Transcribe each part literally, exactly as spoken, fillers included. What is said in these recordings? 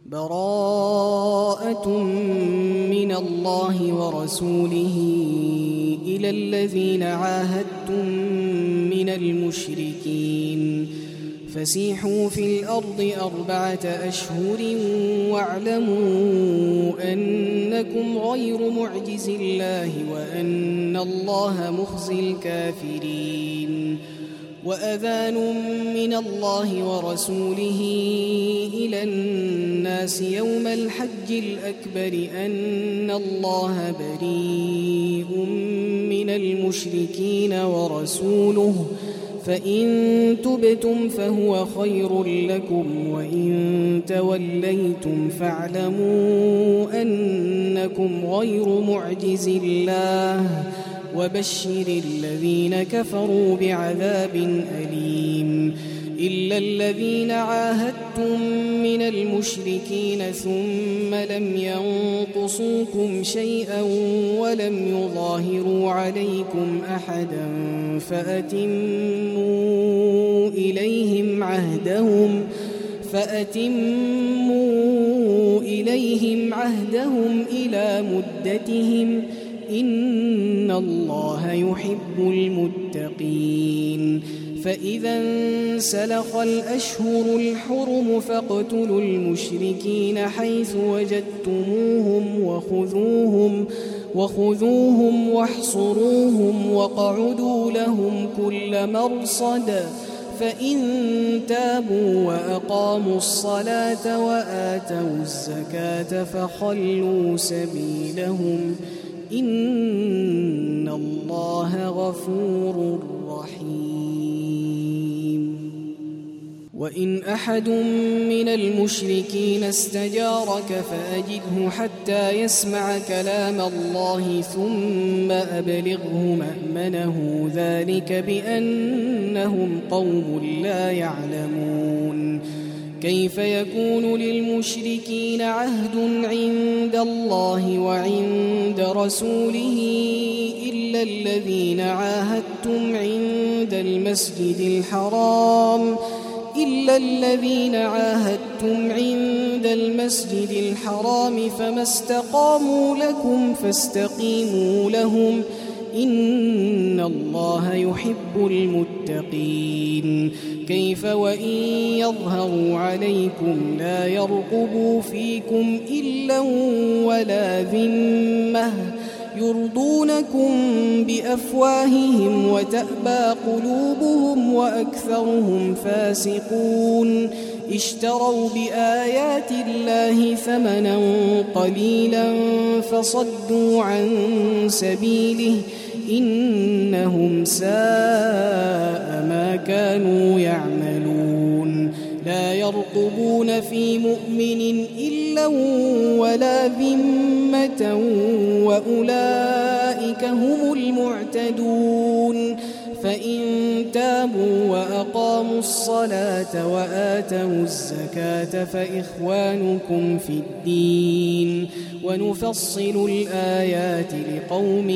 براءة من الله ورسوله إلى الذين عاهدتم من المشركين فسيحوا في الأرض أربعة أشهر واعلموا أنكم غير معجز الله وأن الله مخزي الكافرين. وأذان من الله ورسوله إلى الناس يوم الحج الأكبر أن الله بريء من المشركين ورسوله فإن تبتم فهو خير لكم وإن توليتم فاعلموا أنكم غير معجز الله وبشر الذين كفروا بعذاب أليم. إلا الذين عاهدتم من المشركين ثم لم ينقصوكم شيئا ولم يظاهروا عليكم أحدا فأتموا إليهم عهدهم فأتموا إليهم عهدهم إلى مدتهم إن الله يحب المتقين. فإذا انسلخ الأشهر الحرم فاقتلوا المشركين حيث وجدتموهم وخذوهم وخذوهم واحصروهم واقعدوا لهم كل مرصد فإن تابوا وأقاموا الصلاة وآتوا الزكاة فخلوا سبيلهم إن الله غفور رحيم. وإن أحد من المشركين استجارك فأجده حتى يسمع كلام الله ثم أبلغه مأمنه ذلك بأنهم قوم لا يعلمون. كيف يكون للمشركين عهد عند الله وعند رسوله إلا الذين عاهدتم عند المسجد الحرام إلا الذين عاهدتم عند المسجد الحرام فما استقاموا لكم فاستقيموا لهم إن الله يحب المتقين. كيف وإن يظهروا عليكم لا يرقبوا فيكم إلا ولا ذمة يرضونكم بأفواههم وتأبى قلوبهم وأكثرهم فاسقون. اشتروا بآيات الله ثمنا قليلا فصدوا عن سبيله إنهم ساء ما كانوا يعملون. لا يرقبون في مؤمن إلا ولا ذمة وأولئك هم المعتدون. فإن تابوا وأقاموا الصلاة وآتوا الزكاة فإخوانكم في الدين ونفصل الآيات لقوم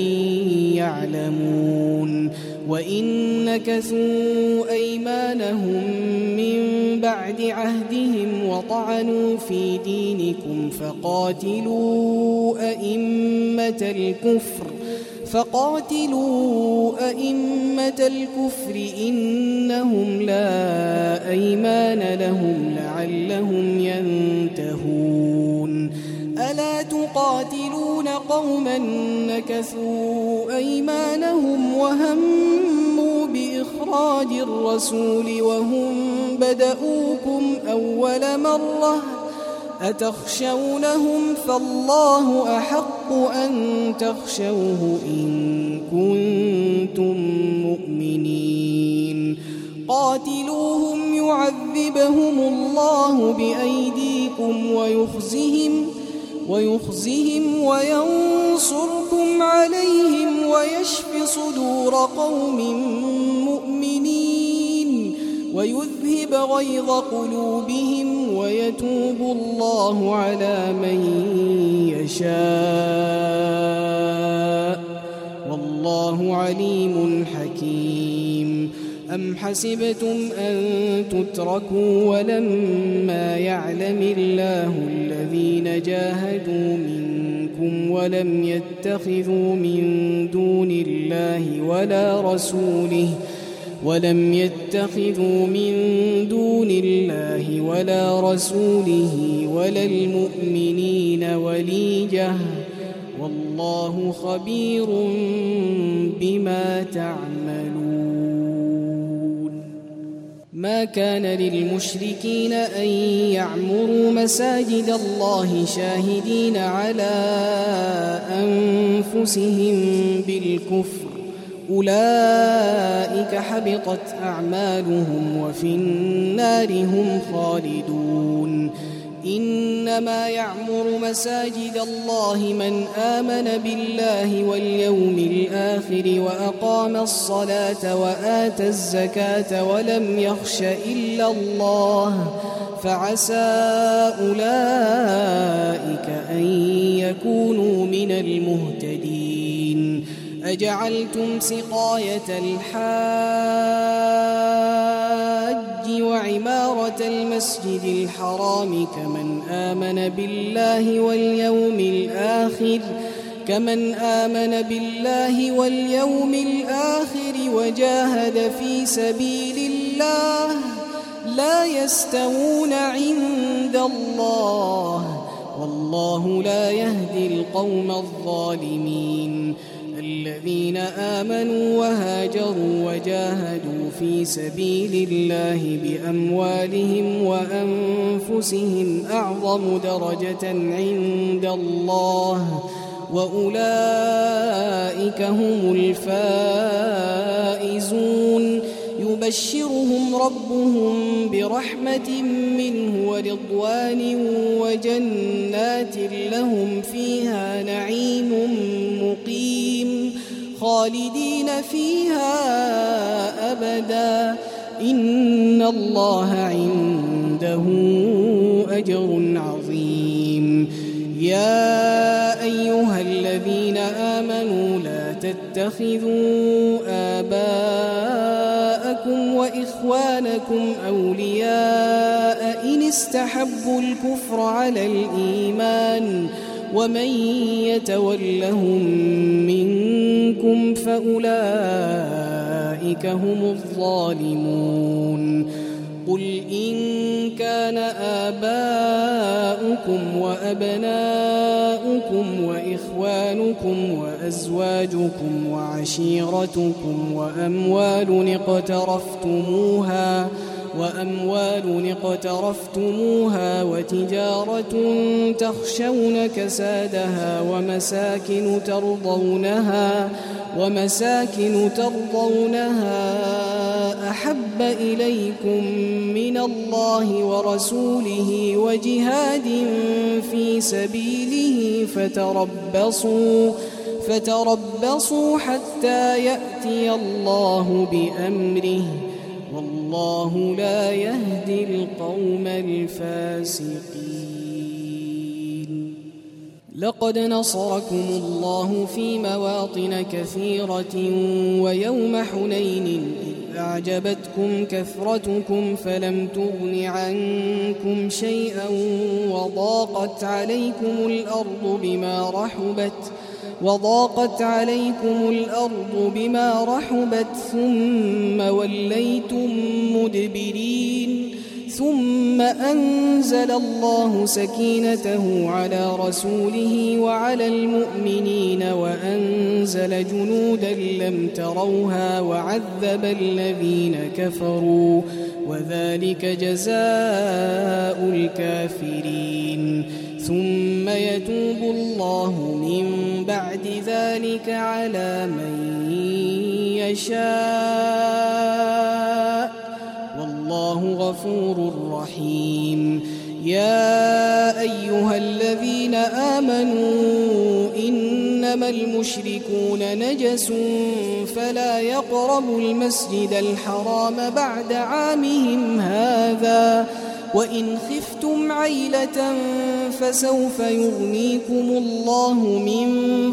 يعلمون. وإن نكثوا أيمانهم من بعد عهدهم وطعنوا في دينكم فقاتلوا أئمة الكفر فقاتلوا أئمة الكفر إنهم لا أيمان لهم لعلهم ينتهون. ألا تقاتلون قوما نكثوا أيمانهم وهموا بإخراج الرسول وهم بدؤوكم أول مرة أتخشونهم فالله أحق أن تخشوه إن كنتم مؤمنين. قاتلوهم يعذبهم الله بأيديكم ويخزهم ويخزهم وينصركم عليهم ويشف صدور قوم مؤمنين ويذهب غيظ قلوبهم ويتوب الله على من يشاء والله عليم حكيم. أم حسبتم أن تتركوا ولما يعلم الله الذين جاهدوا منكم ولم يتخذوا من دون الله ولا رسوله ولم يتخذوا من دون الله ولا رسوله ولا المؤمنين وليجة والله خبير بما تعملون. ما كان للمشركين أن يعمروا مساجد الله شاهدين على أنفسهم بالكفر أولئك حبطت أعمالهم وفي النار هم خالدون. إنما يعمر مساجد الله من آمن بالله واليوم الآخر وأقام الصلاة وآتى الزكاة ولم يخش إلا الله فعسى أولئك أن يكونوا من المهتدين. أجعلتم سقاية الحاج وعمارة المسجد الحرام كمن آمن بالله واليوم الآخر كمن آمن بالله واليوم الآخر وجاهد في سبيل الله لا يستوون عند الله والله لا يهدي القوم الظالمين. الذين آمنوا وهاجروا وجاهدوا في سبيل الله بأموالهم وأنفسهم أعظم درجة عند الله وأولئك هم الفائزون. يبشرهم ربهم برحمة منه ورضوان وجنات لهم فيها نعيم مقيم خالدين فيها أبدا إن الله عنده أجر عظيم. يا أيها الذين آمنوا لا تتخذوا آباءكم وإخوانكم أولياء إن استحبوا الكفر على الإيمان ومن يتولهم منكم فأولئك هم الظالمون. قل إن كان آباؤكم وأبناؤكم وإخوانكم وأزواجكم وعشيرتكم وأموال اقترفتموها وأموال اقترفتموها وتجارة تخشون كسادها ومساكن ترضونها ومساكن ترضونها أحب إليكم من الله ورسوله وجهاد في سبيله فتربصوا فتربصوا حتى يأتي الله بأمره والله لا يهدي القوم الفاسقين. لقد نصركم الله في مواطن كثيرة ويوم حنين إذ أعجبتكم كثرتكم فلم تغن عنكم شيئا وضاقت عليكم الأرض بما رحبت وضاقت عليكم الأرض بما رحبت ثم وليتم مدبرين ثم أنزل الله سكينته على رسوله وعلى المؤمنين وأنزل جنودا لم تروها وعذب الذين كفروا وذلك جزاء الكافرين. ثم يتوب الله من بعد ذلك على من يشاء والله غفور رحيم. يا أيها الذين آمنوا إنما المشركون نجس فلا يقربوا المسجد الحرام بعد عامهم هذا وإن خفتم عيلة فسوف يغنيكم الله من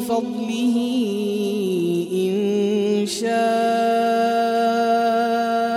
فضله إن شاء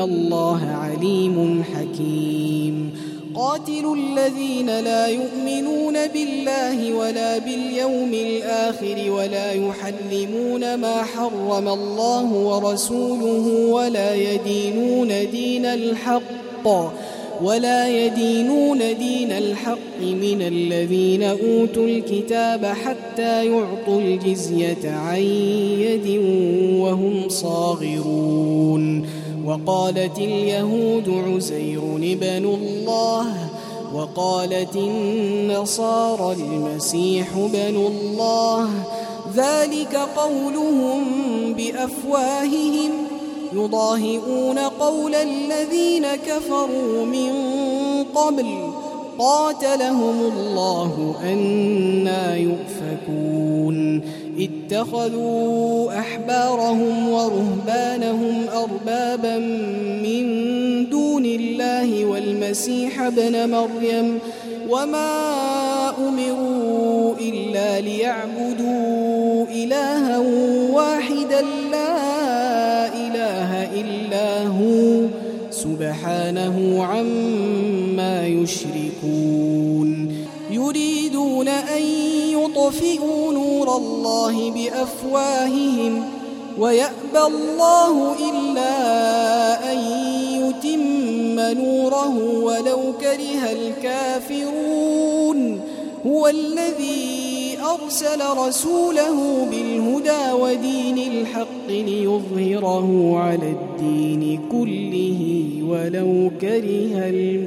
الله عليم حكيم قاتلوا الذين لا يؤمنون بالله ولا باليوم الآخر ولا يحرمون ما حرم الله ورسوله ولا يدينون دين الحق ولا يدينون دين الحق من الذين أوتوا الكتاب حتى يعطوا الجزية عن يد وهم صاغرون وقالت اليهود عزير ابن الله وقالت النصارى المسيح ابن الله ذلك قولهم بأفواههم يضاهئون قول الذين كفروا من قبل قاتلهم الله أنى يؤفكون اتخذوا أحبارهم ورهبانهم أربابا من دون الله والمسيح ابن مريم وما أمروا إلا ليعبدوا إلها واحدا لا إله إلا هو سبحانه عما يشركون يريدون أن يطفئوا نور الله بأفواههم ويأبى الله إلا أن يتم نوره ولو كره الكافرون هو الذي أرسل رسوله بالهدى ودين الحق ليظهره على الدين كله ولو كره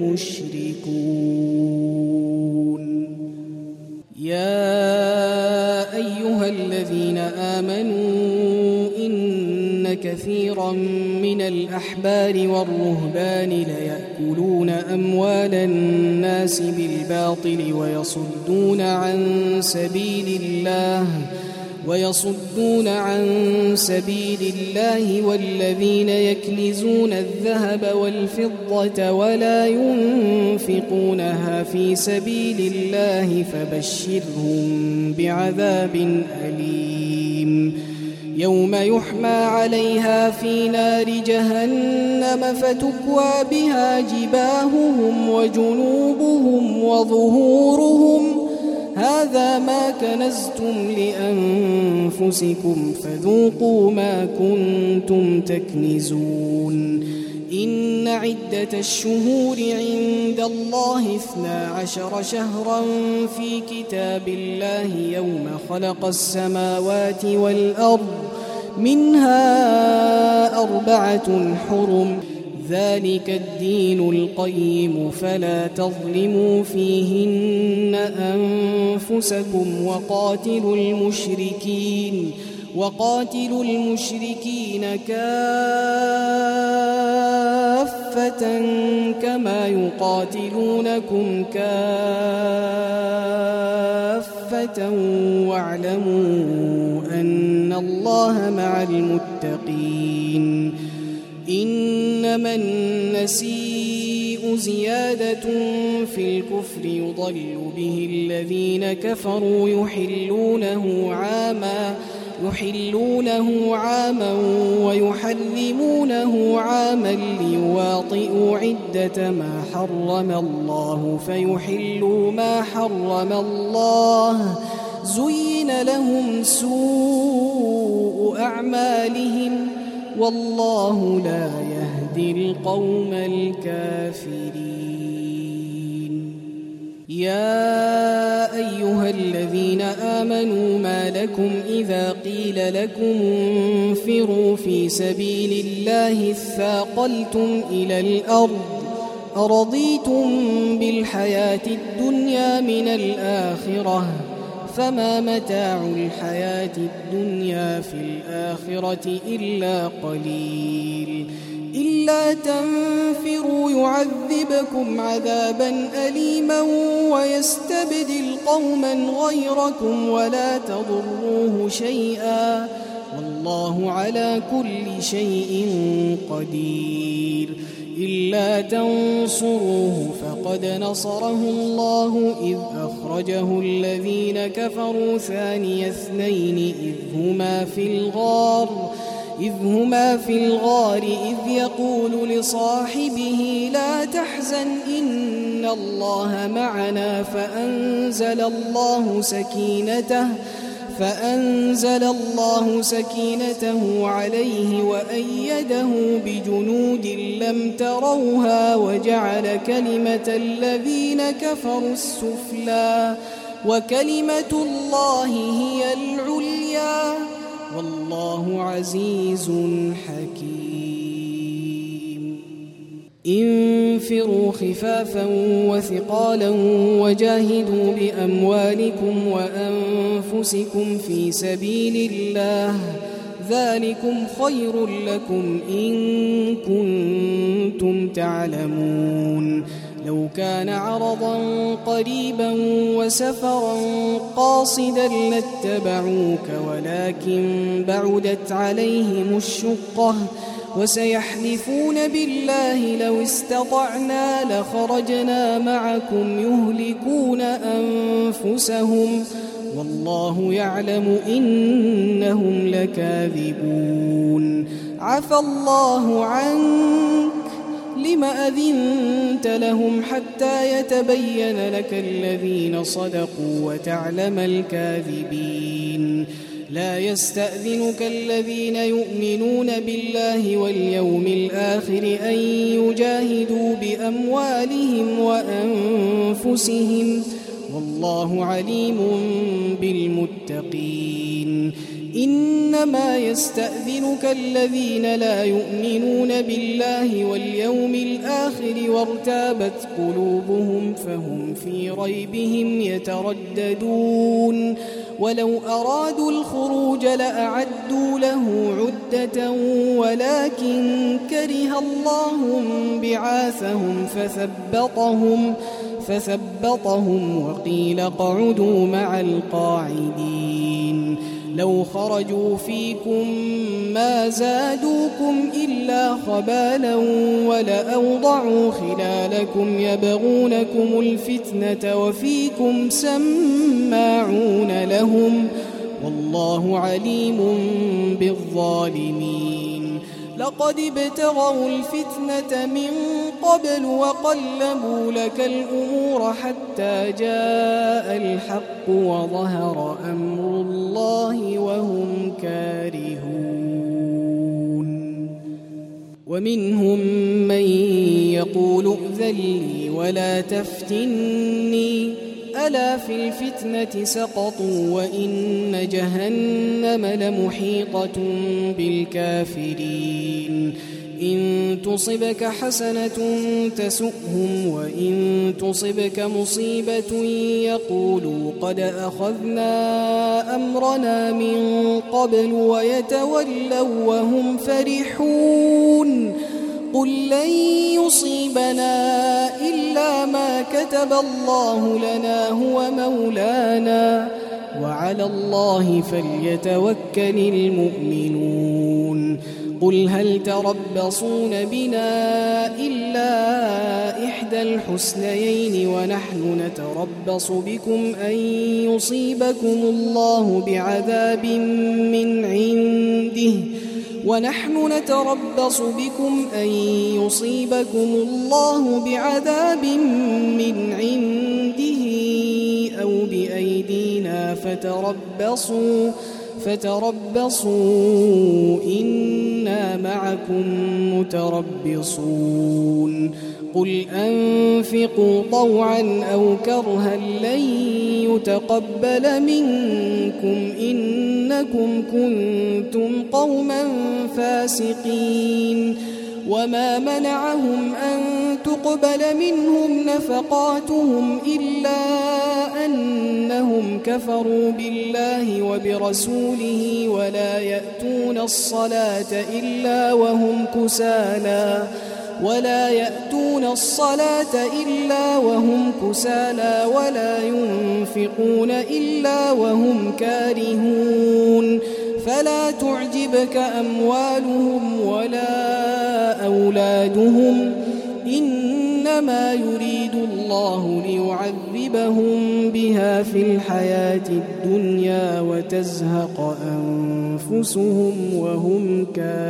المشركون يا أيها الذين آمنوا إن كثيرا من الأحبار والرهبان ليأكلون أموال الناس بالباطل ويصدون عن سبيل الله ويصدون عن سبيل الله والذين يكنزون الذهب والفضة ولا ينفقونها في سبيل الله فبشرهم بعذاب أليم يوم يحمى عليها في نار جهنم فتكوى بها جباههم وجنوبهم وظهورهم هذا ما كنزتم لأنفسكم فذوقوا ما كنتم تكنزون إن عدة الشهور عند الله اثنا عشر شهرا في كتاب الله يوم خلق السماوات والأرض منها أربعة حرم ذلك الدين القيم فلا تظلموا فيهن أنفسكم وقاتلوا المشركين وقاتلوا المشركين كافة كما يقاتلونكم كافة واعلموا أن الله مع المتقين إنما النسيء زيادة في الكفر يضل به الذين كفروا يحلونه عاما يحلونه عاما ويحرمونه عاما ليواطئوا عدة ما حرم الله فيحلوا ما حرم الله زين لهم سوء أعمالهم والله لا يهدي القوم الكافرين يا أيها الذين آمنوا ما لكم إذا قيل لكم انفروا في سبيل الله اثاقلتم إلى الأرض أرضيتم بالحياة الدنيا من الآخرة فما متاع الحياة الدنيا في الآخرة إلا قليل إلا تنفروا يعذبكم عذابا أليما ويستبدل قوما غيركم ولا تضروه شيئا والله على كل شيء قدير إلا تنصروه فقد نصره الله إذ أخرجه الذين كفروا ثاني اثنين إذ هما في الغار إذ هما في الغار إذ يقول لصاحبه لا تحزن إن الله معنا فأنزل الله سكينته فأنزل الله سكينته عليه وأيده بجنود لم تروها وجعل كلمة الذين كفروا السفلى وكلمة الله هي العليا والله عزيز حكيم. انفروا خفافا وثقالا وجاهدوا بأموالكم وأنفسكم في سبيل الله ذلكم خير لكم إن كنتم تعلمون. لو كان عرضا قريبا وسفرا قاصدا لاتبعوك ولكن بعدت عليهم الشقة وسيحلفون بالله لو استطعنا لخرجنا معكم يهلكون أنفسهم والله يعلم إنهم لكاذبون. عفى الله عنك لم أذنت لهم حتى يتبين لك الذين صدقوا وتعلم الكاذبين. لا يستأذنك الذين يؤمنون بالله واليوم الآخر أن يجاهدوا بأموالهم وأنفسهم والله عليم بالمتقين. إنما يستأذنك الذين لا يؤمنون بالله واليوم الآخر وارتابت قلوبهم فهم في ريبهم يترددون. ولو أرادوا الخروج لأعدوا له عدة ولكن كره الله بعاثهم فثبطهم فثبطهم وقيل اقعدوا مع القاعدين. لو خرجوا فيكم ما زادوكم إلا خبالا ولأوضعوا خلالكم يبغونكم الفتنة وفيكم سماعون لهم والله عليم بالظالمين. لقد ابتغوا الفتنة من قبل وقلبوا لك الأمور حتى جاء الحق وظهر أمر الله وهم كارهون. ومنهم من يقول ائذن لي ولا تفتني ألا في الفتنة سقطوا وإن جهنم لمحيطة بالكافرين. إن تصبك حسنة تسؤهم وإن تصبك مصيبة يقولوا قد أخذنا أمرنا من قبل ويتولوا وهم فرحون. قل لن يصيبنا إلا ما كتب الله لنا هو مولانا وعلى الله فليتوكل المؤمنون. قل هل تربصون بنا إلا إحدى الحسنيين ونحن نتربص بكم أن يصيبكم الله بعذاب من عنده ونحن نتربص بكم أن يصيبكم الله بعذاب من عنده أو بأيدينا فتربصوا فتربصوا إنا معكم متربصون. قل أنفقوا طوعا أو كرها لن يتقبل منكم إنكم كنتم قوما فاسقين. وما منعهم أن تقبل منهم نفقاتهم إلا أنهم كفروا بالله وبرسوله ولا يأتون الصلاة إلا وهم كسالى ولا يأتون الصلاة إلا وهم كسالى ولا ينفقون إلا وهم كارهون. فلا تعجبك أموالهم ولا أولادهم إنما يريد الله ليعذبهم بها في الحياة الدنيا وتزهق أنفسهم وهم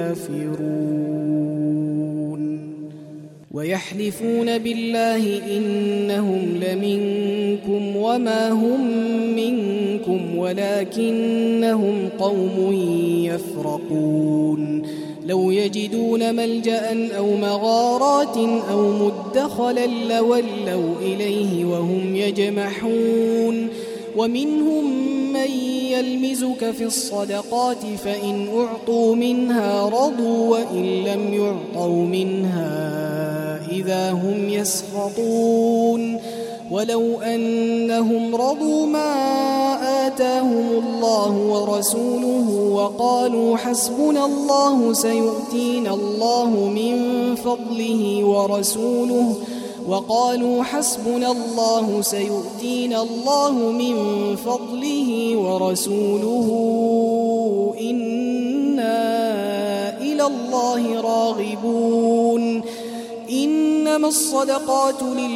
كافرون ويحلفون بالله إنهم لمنكم وما هم منكم ولكنهم قوم يفرقون لو يجدون ملجأ أو مغارات أو مدخلا لولوا إليه وهم يجمحون ومنهم من يلمزك في الصدقات فإن أعطوا منها رضوا وإن لم يعطوا منها إذا هم يسخطون ولو أنهم رضوا ما آتاهم الله ورسوله وقالوا حسبنا الله سيؤتينا الله من فضله ورسوله وقالوا حسبنا الله سيؤتينا الله من فضله ورسوله إنا إلى الله راغبون إنما الصدقات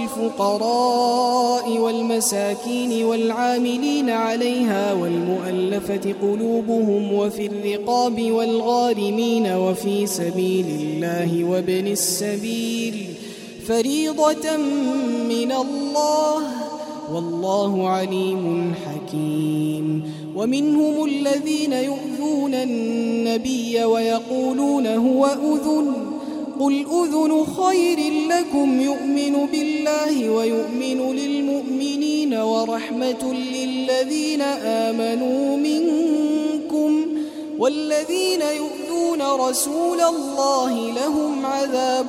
للفقراء والمساكين والعاملين عليها والمؤلفة قلوبهم وفي الرقاب والغارمين وفي سبيل الله وابن السبيل فريضة من الله والله عليم حكيم ومنهم الذين يؤذون النبي ويقولون هو أذن قل أذن خير لكم يؤمن بالله ويؤمن للمؤمنين ورحمة للذين آمنوا منكم والذين يؤذون رسول الله لهم عذاب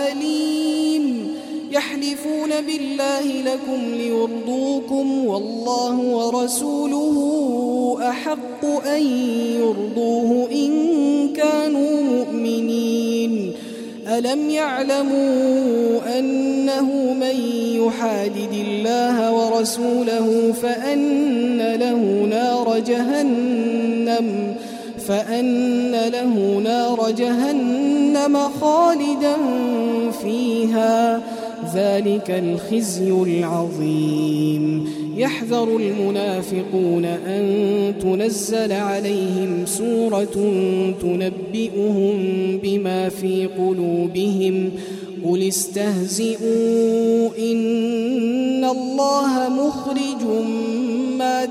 أليم يحلفون بالله لكم ليرضوكم والله ورسوله أحق أن يرضوه إن كانوا مؤمنين ألم يعلموا أنه من يحادد الله ورسوله فأن له نار جهنم فأن له نار جهنم خالدا فيها ذلك الخزي العظيم يحذر المنافقون أن تنزل عليهم سورة تنبئهم بما في قلوبهم قل استهزئوا إن الله مخرج ما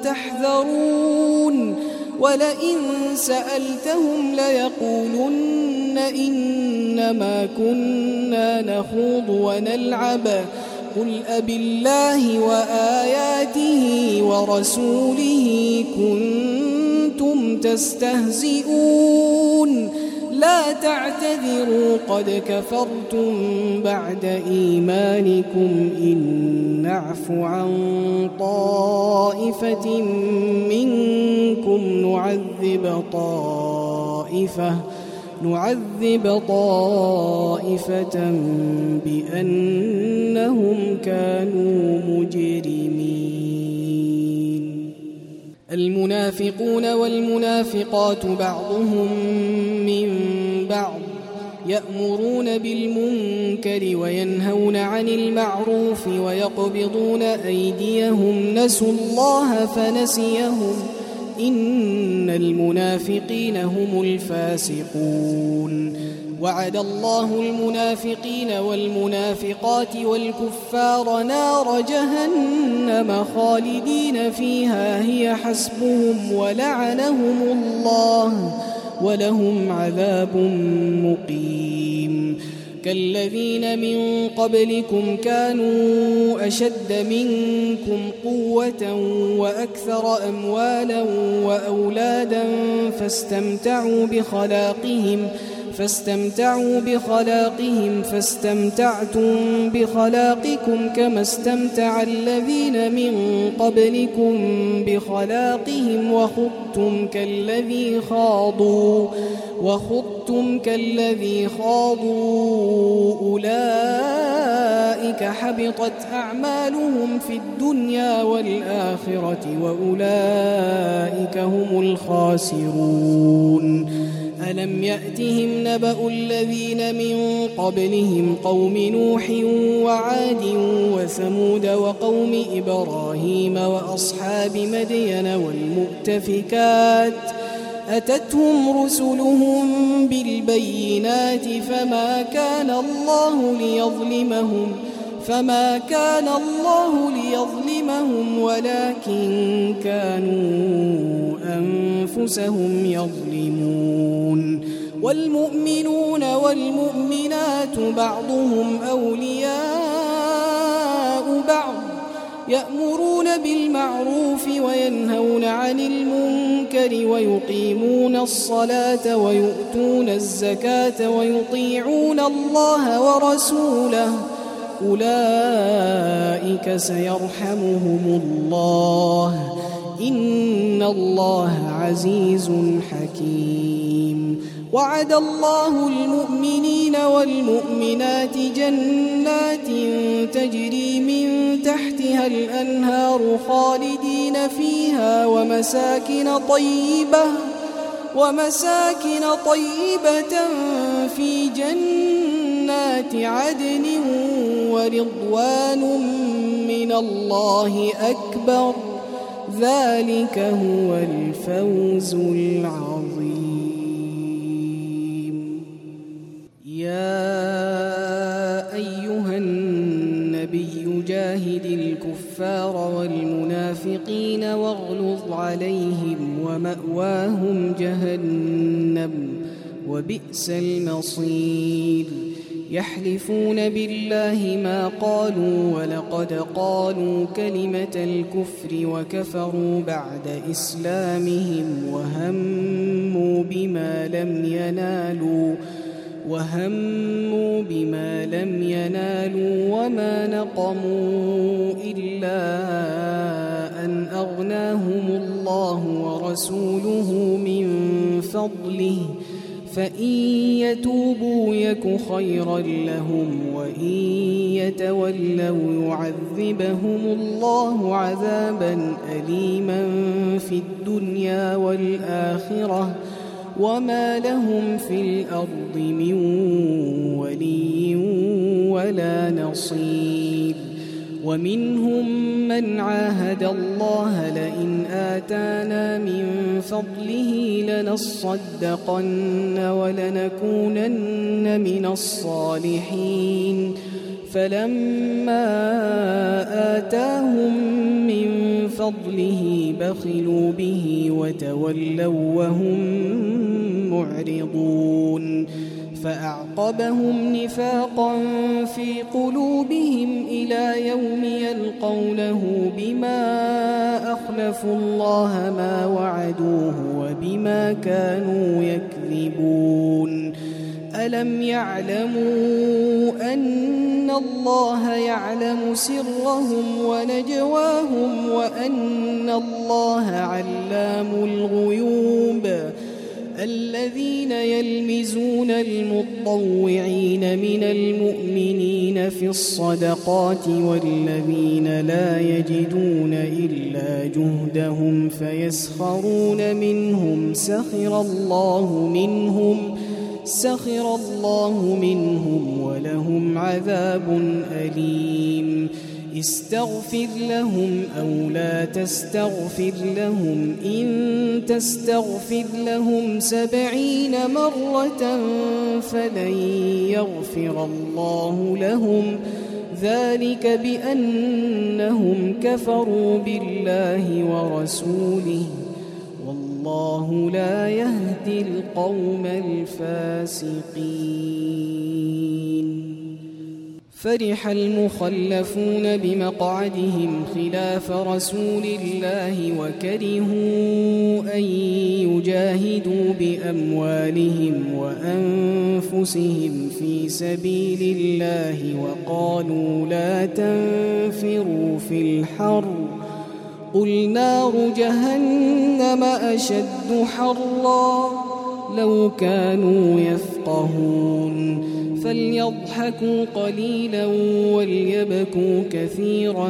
تحذرون ولئن سألتهم ليقولن إنما كنا نخوض ونلعب قل أبالله وآياته ورسوله كنتم تستهزئون لا تعتذروا قد كفرتم بعد إيمانكم إن نعف عن طائفة منكم نعذب طائفة نعذب طائفة بأنهم كانوا مجرمين المنافقون والمنافقات بعضهم من بعض يأمرون بالمنكر وينهون عن المعروف ويقبضون أيديهم نسوا الله فنسيهم إن المنافقين هم الفاسقون وعد الله المنافقين والمنافقات والكفار نار جهنم خالدين فيها هي حسبهم ولعنهم الله ولهم عذاب مقيم كالذين من قبلكم كانوا أشد منكم قوة وأكثر أموالا وأولادا فاستمتعوا بخلاقهم فاستمتعوا بخلاقهم فاستمتعتم بخلاقكم كما استمتع الذين من قبلكم بخلاقهم وخضتم كالذي خاضوا وخضتم كالذي خاضوا أولئك حبطت أعمالهم في الدنيا والآخرة وأولئك هم الخاسرون ألم يأتهم نبأ الذين من قبلهم قوم نوح وعاد وثمود وقوم إبراهيم وأصحاب مدين والمؤتفكات أتتهم رسلهم بالبينات فما كان الله ليظلمهم فما كان الله ليظلمهم ولكن كانوا أنفسهم يظلمون والمؤمنون والمؤمنات بعضهم أولياء بعض يأمرون بالمعروف وينهون عن المنكر ويقيمون الصلاة ويؤتون الزكاة ويطيعون الله ورسوله أولئك سيرحمهم الله إن الله عزيز حكيم وعد الله المؤمنين والمؤمنات جنات تجري من تحتها الأنهار خالدين فيها ومساكن طيبة ومساكن طيبة في جنات عدن ورضوان من الله أكبر ذلك هو الفوز العظيم. يا أيها النبي جاهد الكفار والمنافقين واغلظ عليهم ومأواهم جهنم وبئس المصير. يحلفون بالله ما قالوا ولقد قالوا كلمة الكفر وكفروا بعد إسلامهم وهموا بما لم ينالوا وهموا بما لم ينالوا وما نقموا إلا أن أغناهم الله ورسوله من فضله فإن يتوبوا يك خيرا لهم وإن يتولوا يعذبهم الله عذابا أليما في الدنيا والآخرة وما لهم في الأرض من ولي ولا نصير. ومنهم من عاهد الله لئن آتانا من فضله لنصدقن ولنكونن من الصالحين فلما آتاهم من فضله بخلوا به وتولوا وهم معرضون فأعقبهم نفاقا في قلوبهم إلى يوم يلقونه بما أخلفوا الله ما وعدوه وبما كانوا يكذبون. ألم يعلموا أن الله يعلم سرهم ونجواهم وأن الله علام الغيوب. الذين يلمزون المطوعين من المؤمنين في الصدقات والذين لا يجدون إلا جهدهم فيسخرون منهم سخر الله منهم سخر الله منهم ولهم عذاب أليم. استغفر لهم أو لا تستغفر لهم إن تستغفر لهم سبعين مرة فلن يغفر الله لهم ذلك بأنهم كفروا بالله ورسوله والله لا يهدي القوم الفاسقين. فرح المخلفون بمقعدهم خلاف رسول الله وكرهوا أن يجاهدوا بأموالهم وأنفسهم في سبيل الله وقالوا لا تنفروا في الحر قل نار جهنم أشد حرا لو كانوا يفقهون فليضحكوا قليلا وليبكوا كثيرا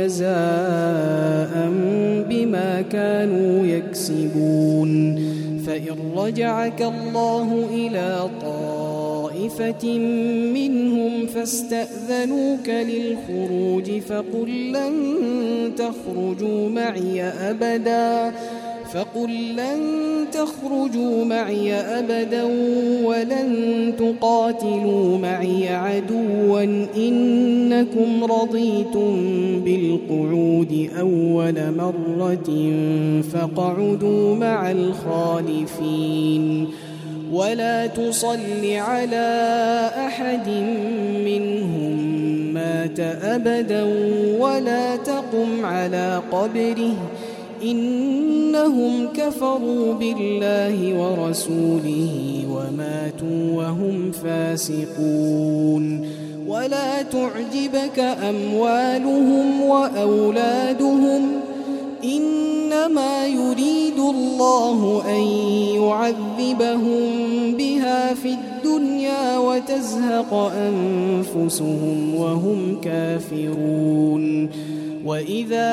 جزاء بما كانوا يكسبون فإن رجعك الله إلى طائفة منهم فاستأذنوك للخروج فقل لن تخرجوا معي أبدا فقل لن تخرجوا معي أبدا ولن تقاتلوا معي عدوا إنكم رضيتم بالقعود أول مرة فاقعدوا مع الخالفين ولا تصل على أحد منهم مات أبدا ولا تقم على قبره إنهم كفروا بالله ورسوله وماتوا وهم فاسقون ولا تعجبك أموالهم وأولادهم إنما يريد الله أن يعذبهم بها في الدنيا وتزهق أنفسهم وهم كافرون وإذا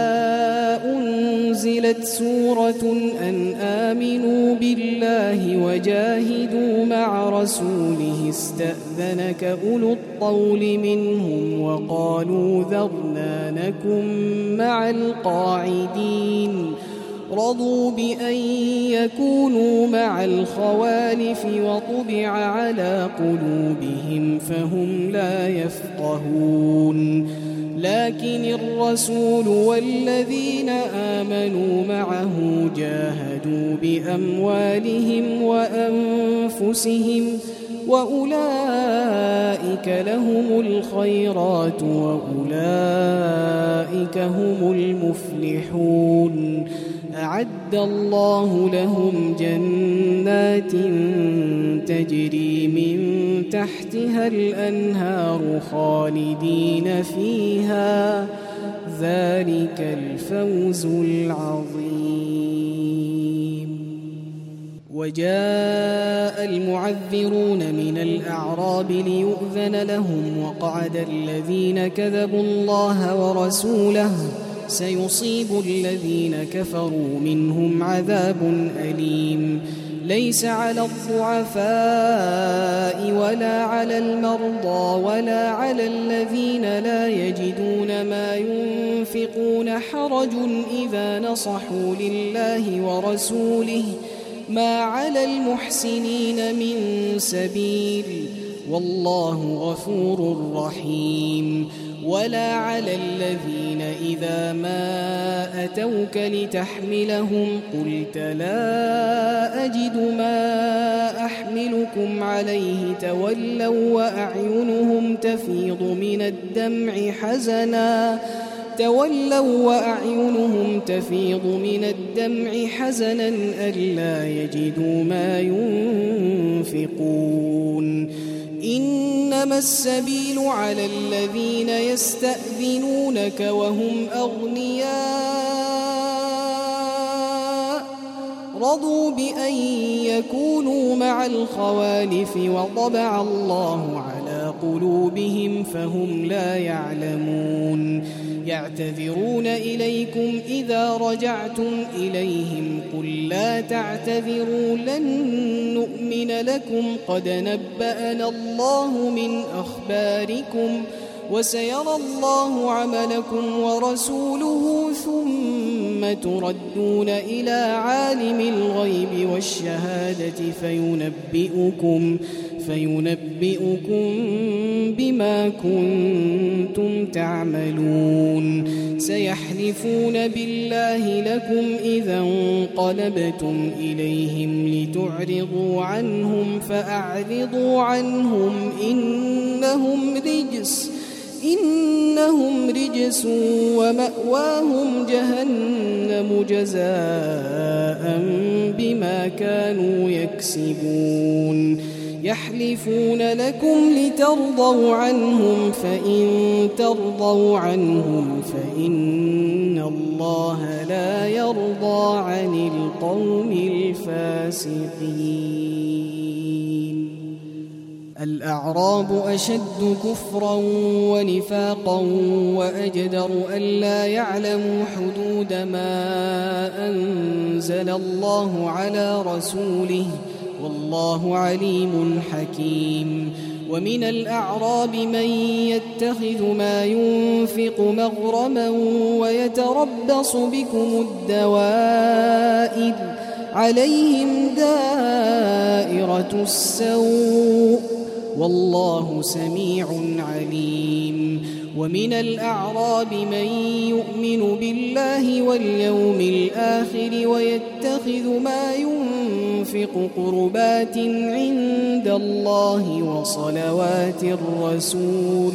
أنزلت سورة أن آمنوا بالله وجاهدوا مع رسوله استأذنك أولو الطول منهم وقالوا ذرنا نكن مع القاعدين رضوا بأن يكونوا مع الخوالف وطبع على قلوبهم فهم لا يفقهون لكن الرسول والذين آمنوا معه جاهدوا بأموالهم وأنفسهم وأولئك لهم الخيرات وأولئك هم المفلحون أعد الله لهم جنات تجري من تحتها الأنهار خالدين فيها ذلك الفوز العظيم وجاء المعذرون من الأعراب ليؤذن لهم وقعد الذين كذبوا الله ورسوله سيصيب الذين كفروا منهم عذاب أليم ليس على الضعفاء ولا على المرضى ولا على الذين لا يجدون ما ينفقون حرج إذا نصحوا لله ورسوله ما على المحسنين من سبيل والله غفور رحيم ولا على الذين إذا ما أتوك لتحملهم قلت لا أجد ما أحملكم عليه تولوا وأعينهم تفيض من الدمع حزنا تولوا وأعينهم تفيض من الدمع حزنا ألا يجدوا ما ينفقون إنما السبيل على الذين يستأذنونك وهم أغنياء رضوا بأن يكونوا مع الخوالف وطبع الله على قلوبهم فهم لا يعلمون يعتذرون إليكم إذا رجعتم إليهم قل لا تعتذروا لن نؤمن لكم قد نبأنا الله من أخباركم وسيرى الله عملكم ورسوله ثم تردون إلى عالم الغيب والشهادة فينبئكم فينبئكم بما كنتم تعملون سيحلفون بالله لكم إذا انقلبتم إليهم لتعرضوا عنهم فأعرضوا عنهم إنهم رجس إنهم رجس ومأواهم جهنم جزاء بما كانوا يكسبون يحلفون لكم لترضوا عنهم فإن ترضوا عنهم فإن الله لا يرضى عن القوم الفاسقين. الأعراف الأعراب أشد كفرا ونفاقا وأجدر ألا يعلموا حدود ما أنزل الله على رسوله والله عليم حكيم. ومن الأعراب من يتخذ ما ينفق مغرما ويتربص بكم الدوائر عليهم دائرة السوء والله سميع عليم. ومن الأعراب من يؤمن بالله واليوم الآخر ويتخذ ما ينفق قربات عند الله وصلوات الرسول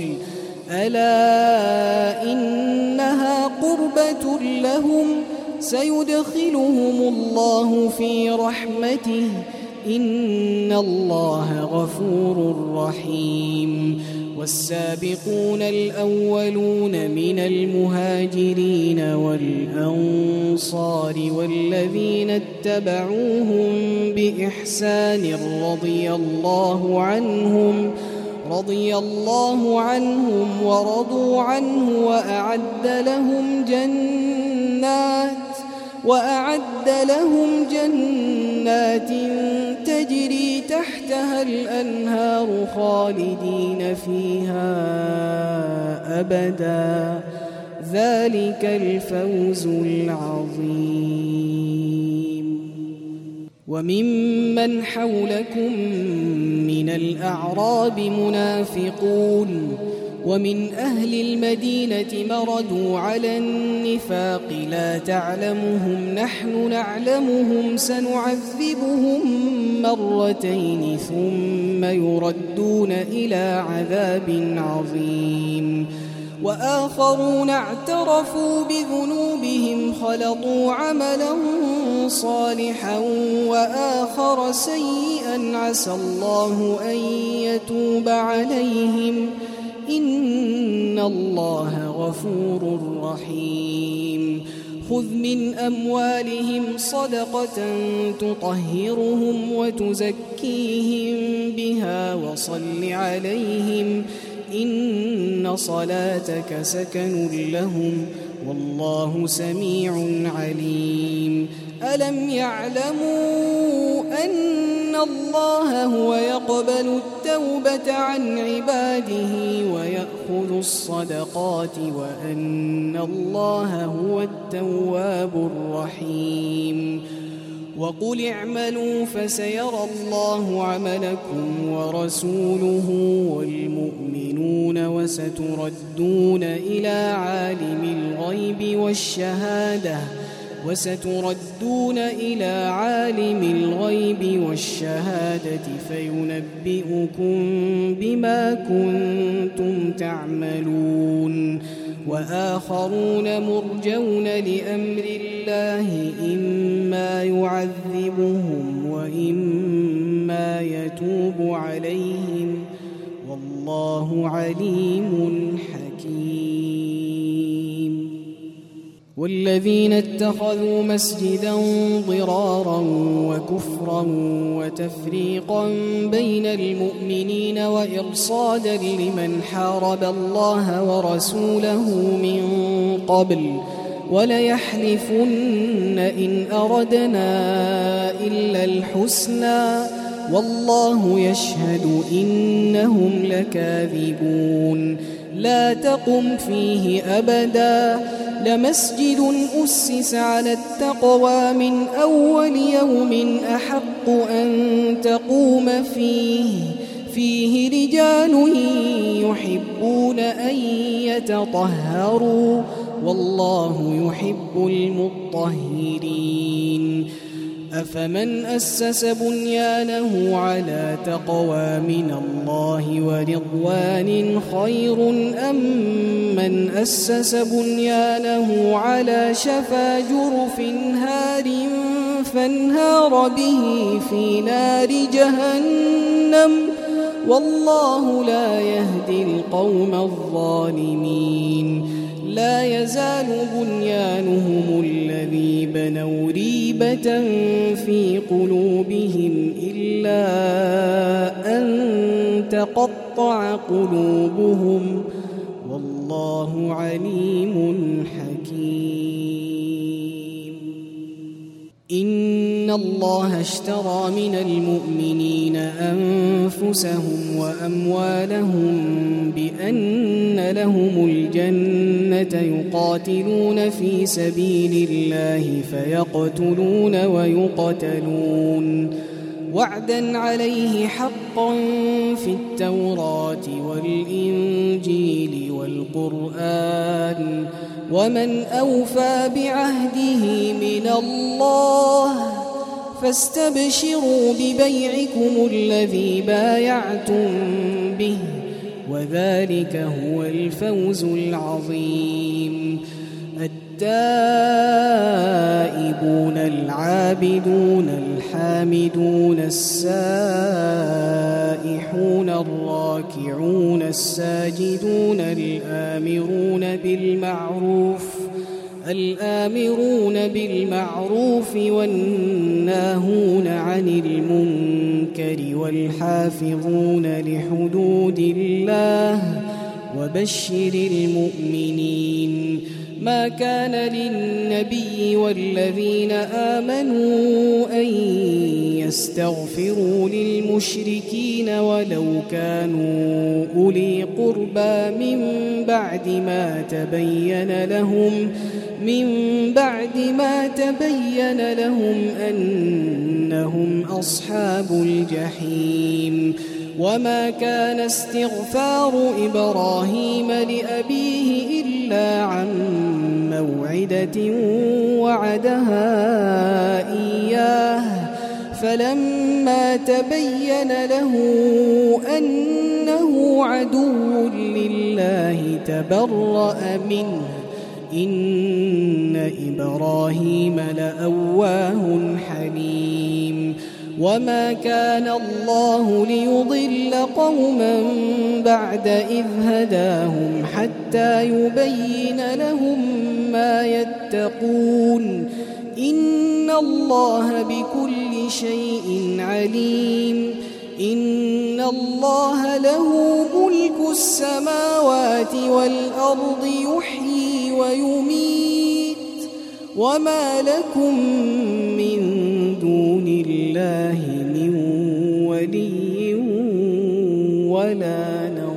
ألا إنها قربة لهم سيدخلهم الله في رحمته إن الله غفور رحيم. والسابقون الأولون من المهاجرين والأنصار والذين اتبعوهم بإحسان رضي الله عنهم رضي الله عنهم ورضوا عنه وأعد لهم جنات وأعد لهم جنات تجري تحتها الأنهار خالدين فيها أبدا ذلك الفوز العظيم. وممن حولكم من الأعراب منافقون ومن أهل المدينة مردوا على النفاق لا تعلمهم نحن نعلمهم سنعذبهم مرتين ثم يردون إلى عذاب عظيم. وآخرون اعترفوا بذنوبهم خلطوا عملا صالحا وآخر سيئا عسى الله أن يتوب عليهم إن الله غفور رحيم. خذ من أموالهم صدقة تطهرهم وتزكيهم بها وصل عليهم إن صلاتك سكن لهم والله سميع عليم. ألم يعلموا أن الله هو يقبل التوبة عن عباده ويأخذ الصدقات وأن الله هو التواب الرحيم. وقل اعملوا فسيرى الله عملكم ورسوله والمؤمنون وستردون إلى عالم الغيب والشهادة وستردون إلى عالم الغيب والشهادة فينبئكم بما كنتم تعملون. وآخرون مرجون لأمر الله إما يعذبهم وإما يتوب عليهم والله عليم حكيم. والذين اتخذوا مسجدا ضرارا وكفرا وتفريقا بين المؤمنين وإرصادا لمن حارب الله ورسوله من قبل وليحلفن إن أردنا إلا الحسنى والله يشهد إنهم لكاذبون. لا تقم فيه أبدا لمسجد أسس على التقوى من أول يوم أحق أن تقوم فيه فيه رجال يحبون أن يتطهروا والله يحب المطهرين. أفمن أسس بنيانه على تقوى من الله ورضوان خير أم من أسس بنيانه على شفا جرف هار فانهار به في نار جهنم والله لا يهدي القوم الظالمين. لا يزال بنيانهم الذي بنوا ريبة في قلوبهم إلا أن تقطع قلوبهم والله عليم حكيم. إن الله اشترى من المؤمنين أنفسهم وأموالهم بأن لهم الجنة يقاتلون في سبيل الله فيقتلون ويقتلون وعدا عليه حقا في التوراة والإنجيل والقرآن ومن أوفى بعهده من الله فاستبشروا ببيعكم الذي بايعتم به وذلك هو الفوز العظيم. التائبون العابدون الحامدون السائحون الراكعون الساجدون الآمرون بالمعروف الآمرون بالمعروف والناهون عن المنكر والحافظون لحدود الله وبشر المؤمنين. ما كان للنبي والذين آمنوا أن يستغفروا للمشركين ولو كانوا أولي قربى من بعد ما تبين لهم من بعد ما تبين لهم أنهم أصحاب الجحيم. وما كان استغفار إبراهيم لأبيه إلا عن موعدة وعدها إياه فلما تبين له أنه عدو لله تبرأ منه إن إبراهيم لأواه حليم. وما كان الله ليضل قوما بعد إذ هداهم حتى يبين لهم ما يتقون إن الله بكل شيء عليم. إن الله له ملك السماوات والأرض يحيي ويميت وما لكم من دون الله من ولي ولا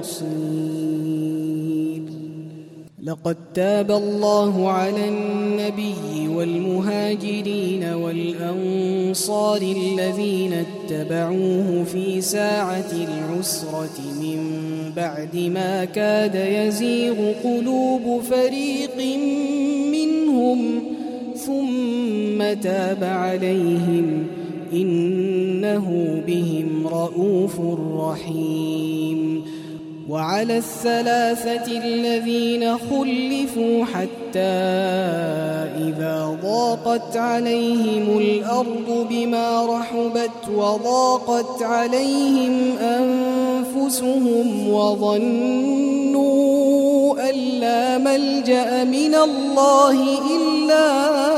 نصير. لقد تاب الله على النبي والمهاجرين والأنصار الذين اتبعوه في ساعة العسرة من بعد ما كاد يزيغ قلوب فريق منهم ثم تاب عليهم إنه بهم رءوف رحيم. وعلى الثلاثة الذين خلفوا حتى إذا ضاقت عليهم الأرض بما رحبت وضاقت عليهم أنفسهم وظنوا أن لا ملجأ من الله إلا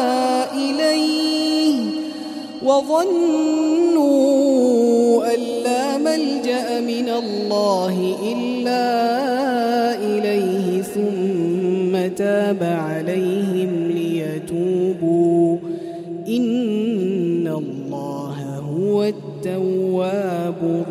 إليه وظنوا أن لا ملجأ من الله إلا إليه ثم تاب عليهم ليتوبوا إن الله هو التواب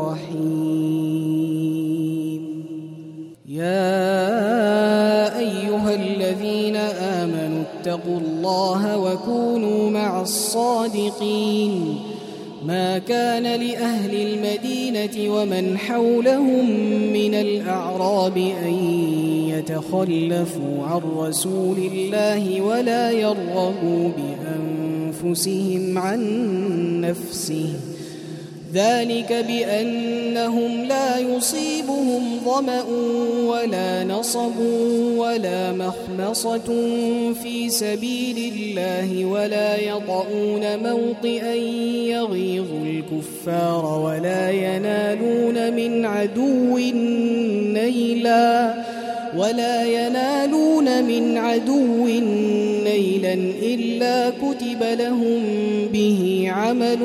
الرحيم. يا أيها الذين آمنوا اتقوا الله وكونوا مع الصادقين. ما كان لأهل المدينة ومن حولهم من الأعراب أن يتخلفوا عن رسول الله ولا يرغبوا بأنفسهم عن نفسه ذلك بأنهم لا يصيبهم ظمأ ولا نصب ولا مخمصة في سبيل الله ولا يطؤون موطئا يغيظ الكفار ولا ينالون من عدو نيلا ولا ينالون من عدو نيلا إلا كتب لهم به عمل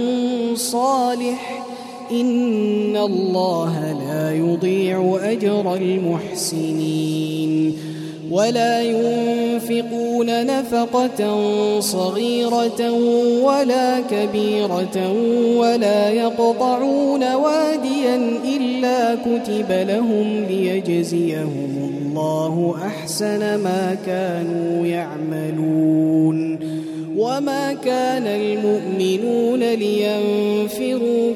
صالح إن الله لا يضيع أجر المحسنين ولا ينفقون نفقة صغيرة ولا كبيرة ولا يقطعون واديا إلا كتب لهم ليجزيهم الله أحسن ما كانوا يعملون وما كان المؤمنون لينفروا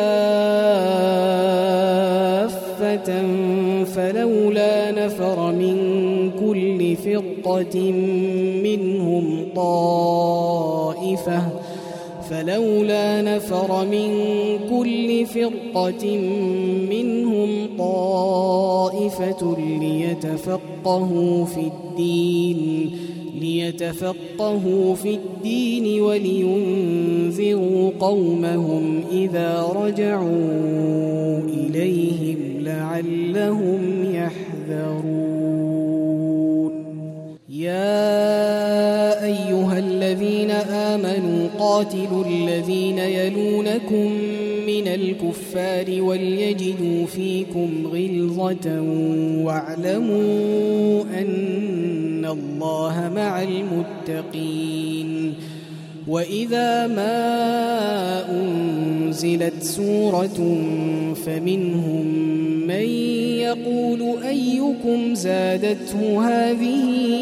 كافة فلولا نفر من كل فرقة منهم طائفة فلولا نفر من كل فرقة منهم طائفة ليتفقهوا في الدين ليتفقهوا في الدين ولينذروا قومهم إذا رجعوا إليهم لعلهم يحذرون يا أيها الذين آمنوا قاتلوا الذين يلونكم من الكفار وليجدوا فيكم غلظة واعلموا أن الله مع المتقين وإذا ما أنزلت سورة فمنهم من يقول أيكم زادته هذه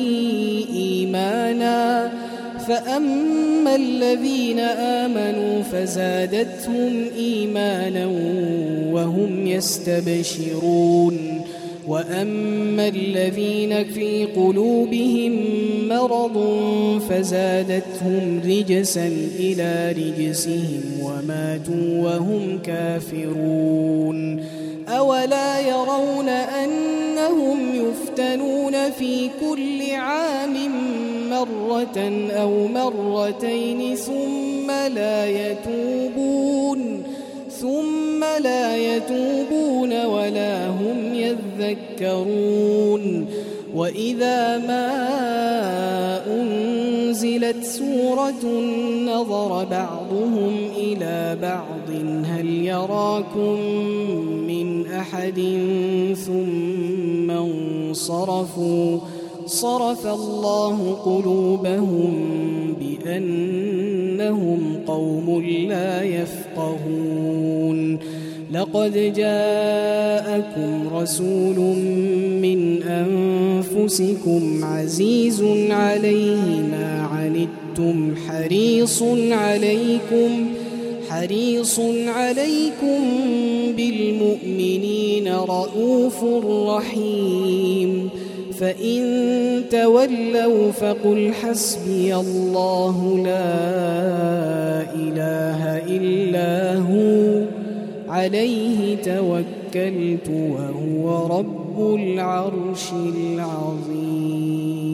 إيمانا فأما الذين آمنوا فزادتهم إيمانا وهم يستبشرون وأما الذين في قلوبهم مرض فزادتهم رجسا إلى رجسهم وماتوا وهم كافرون أولا يرون أنهم يفتنون في كل عام مرة أو مرتين ثم لا يتوبون ثم لا يتوبون ولا هم يذكرون وإذا ما أنزلت سورة نظر بعضهم إلى بعض هل يراكم من أحد ثم انصرفوا صرف الله قلوبهم بأنهم قوم لا يفقهون لقد جاءكم رسول من أنفسكم عزيز عليه ما عنتم حريص عليكم حريص عليكم بالمؤمنين رؤوف رحيم فإن تولوا فقل حسبي الله لا إله إلا هو عليه توكلت وهو رب العرش العظيم.